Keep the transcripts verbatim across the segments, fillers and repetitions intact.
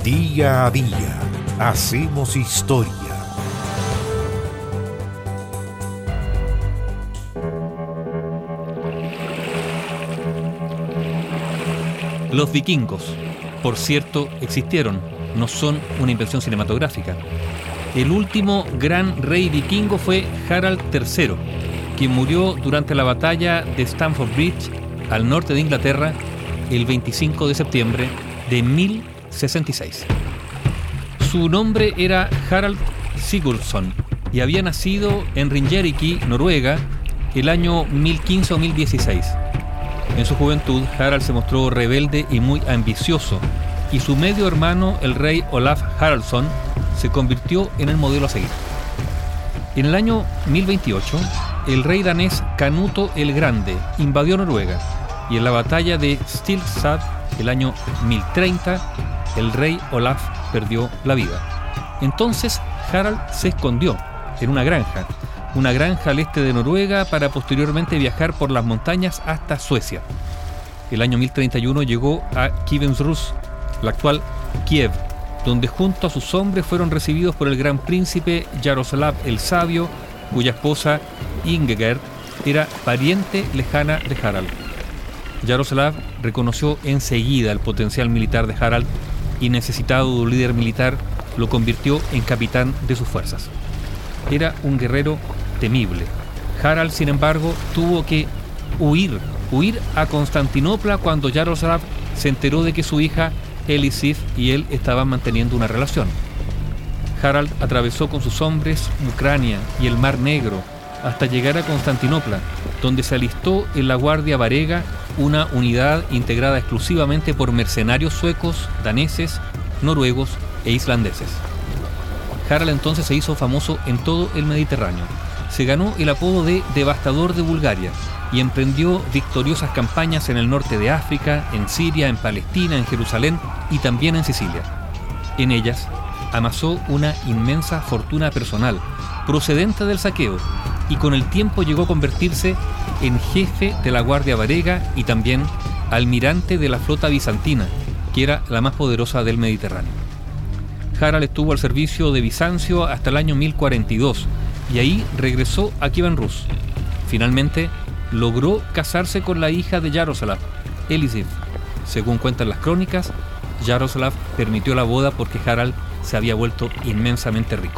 Día a día hacemos historia. Los vikingos, por cierto, existieron, no son una invención cinematográfica. El último gran rey vikingo fue Harald tercero, quien murió durante la batalla de Stamford Bridge, al norte de Inglaterra, el veinticinco de septiembre de mil sesenta y seis. Su nombre era Harald Sigurdsson y había nacido en Ringerike, Noruega, el año mil quince o mil dieciséis. En su juventud, Harald se mostró rebelde y muy ambicioso, y su medio hermano, el rey Olaf Haraldsson, se convirtió en el modelo a seguir. En el año mil veintiocho, el rey danés Canuto el Grande invadió Noruega, y en la batalla de Stilstad, el año mil treinta, el rey Olaf perdió la vida. Entonces Harald se escondió en una granja, una granja al este de Noruega, para posteriormente viajar por las montañas hasta Suecia. El año mil treinta y uno llegó a Kivensrus, la actual Kiev, donde junto a sus hombres fueron recibidos por el gran príncipe Yaroslav el Sabio, cuya esposa Ingegerd era pariente lejana de Harald. Yaroslav reconoció enseguida el potencial militar de Harald y, necesitado de un líder militar, lo convirtió en capitán de sus fuerzas. Era un guerrero temible. Harald, sin embargo, tuvo que huir, huir a Constantinopla cuando Yaroslav se enteró de que su hija Elisif y él estaban manteniendo una relación. Harald atravesó con sus hombres Ucrania y el Mar Negro hasta llegar a Constantinopla, donde se alistó en la Guardia Varega, una unidad integrada exclusivamente por mercenarios suecos, daneses, noruegos e islandeses. Harald entonces se hizo famoso en todo el Mediterráneo. Se ganó el apodo de Devastador de Bulgaria y emprendió victoriosas campañas en el norte de África, en Siria, en Palestina, en Jerusalén y también en Sicilia. En ellas amasó una inmensa fortuna personal procedente del saqueo, y con el tiempo llegó a convertirse en jefe de la Guardia Varega y también almirante de la flota bizantina, que era la más poderosa del Mediterráneo. Harald estuvo al servicio de Bizancio hasta el año mil cuarenta y dos y ahí regresó a Kievan-Rus. Finalmente logró casarse con la hija de Yaroslav, Elisif. Según cuentan las crónicas, Yaroslav permitió la boda porque Harald se había vuelto inmensamente rico.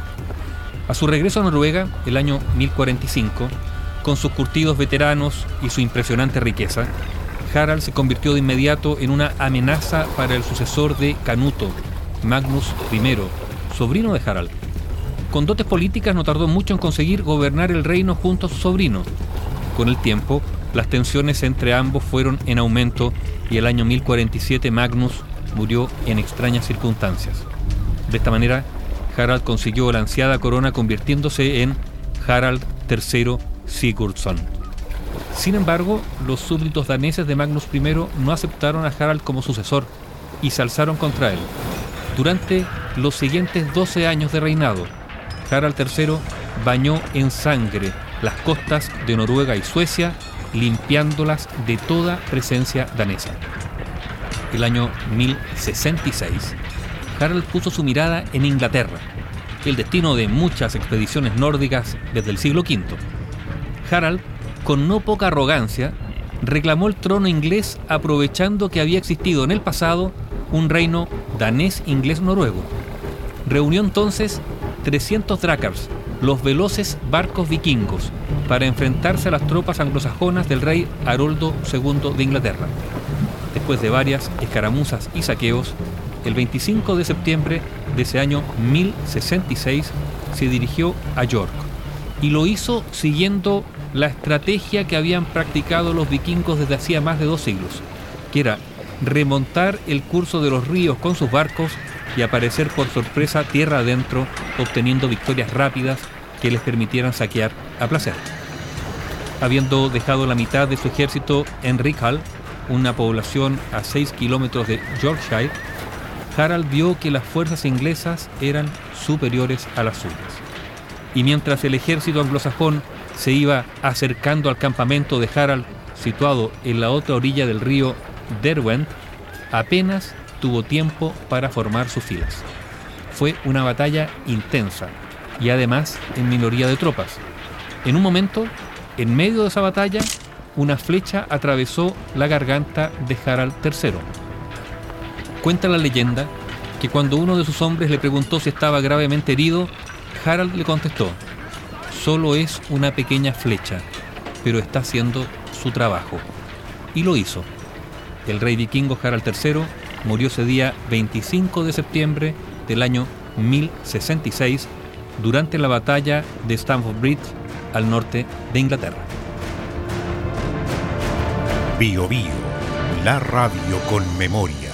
A su regreso a Noruega, el año mil cuarenta y cinco, con sus curtidos veteranos y su impresionante riqueza, Harald se convirtió de inmediato en una amenaza para el sucesor de Canuto, Magnus primero, sobrino de Harald. Con dotes políticas no tardó mucho en conseguir gobernar el reino junto a su sobrino. Con el tiempo, las tensiones entre ambos fueron en aumento y el año mil cuarenta y siete Magnus murió en extrañas circunstancias. De esta manera, Harald consiguió la ansiada corona convirtiéndose en Harald tercero Sigurdsson. Sin embargo, los súbditos daneses de Magnus primero no aceptaron a Harald como sucesor y se alzaron contra él. Durante los siguientes doce años de reinado, Harald tercero bañó en sangre las costas de Noruega y Suecia, limpiándolas de toda presencia danesa. El año mil sesenta y seis, Harald puso su mirada en Inglaterra, el destino de muchas expediciones nórdicas desde el siglo quinto. Harald, con no poca arrogancia, reclamó el trono inglés aprovechando que había existido en el pasado un reino danés-inglés-noruego. Reunió entonces trescientos drakars, los veloces barcos vikingos, para enfrentarse a las tropas anglosajonas del rey Haroldo segundo de Inglaterra. Después de varias escaramuzas y saqueos, el veinticinco de septiembre de ese año mil sesenta y seis se dirigió a York y lo hizo siguiendo la estrategia que habían practicado los vikingos desde hacía más de dos siglos, que era remontar el curso de los ríos con sus barcos y aparecer por sorpresa tierra adentro, obteniendo victorias rápidas que les permitieran saquear a placer. Habiendo dejado la mitad de su ejército en Rickhall, una población a seis kilómetros de Yorkshire, Harald vio que las fuerzas inglesas eran superiores a las suyas. Y mientras el ejército anglosajón se iba acercando al campamento de Harald, situado en la otra orilla del río Derwent, apenas tuvo tiempo para formar sus filas. Fue una batalla intensa y además en minoría de tropas. En un momento, en medio de esa batalla, una flecha atravesó la garganta de Harald tercero. Cuenta la leyenda que cuando uno de sus hombres le preguntó si estaba gravemente herido, Harald le contestó: solo es una pequeña flecha, pero está haciendo su trabajo. Y lo hizo. El rey vikingo Harald tercero murió ese día veinticinco de septiembre del año mil sesenta y seis durante la batalla de Stamford Bridge al norte de Inglaterra. Bio Bio, la radio con memoria.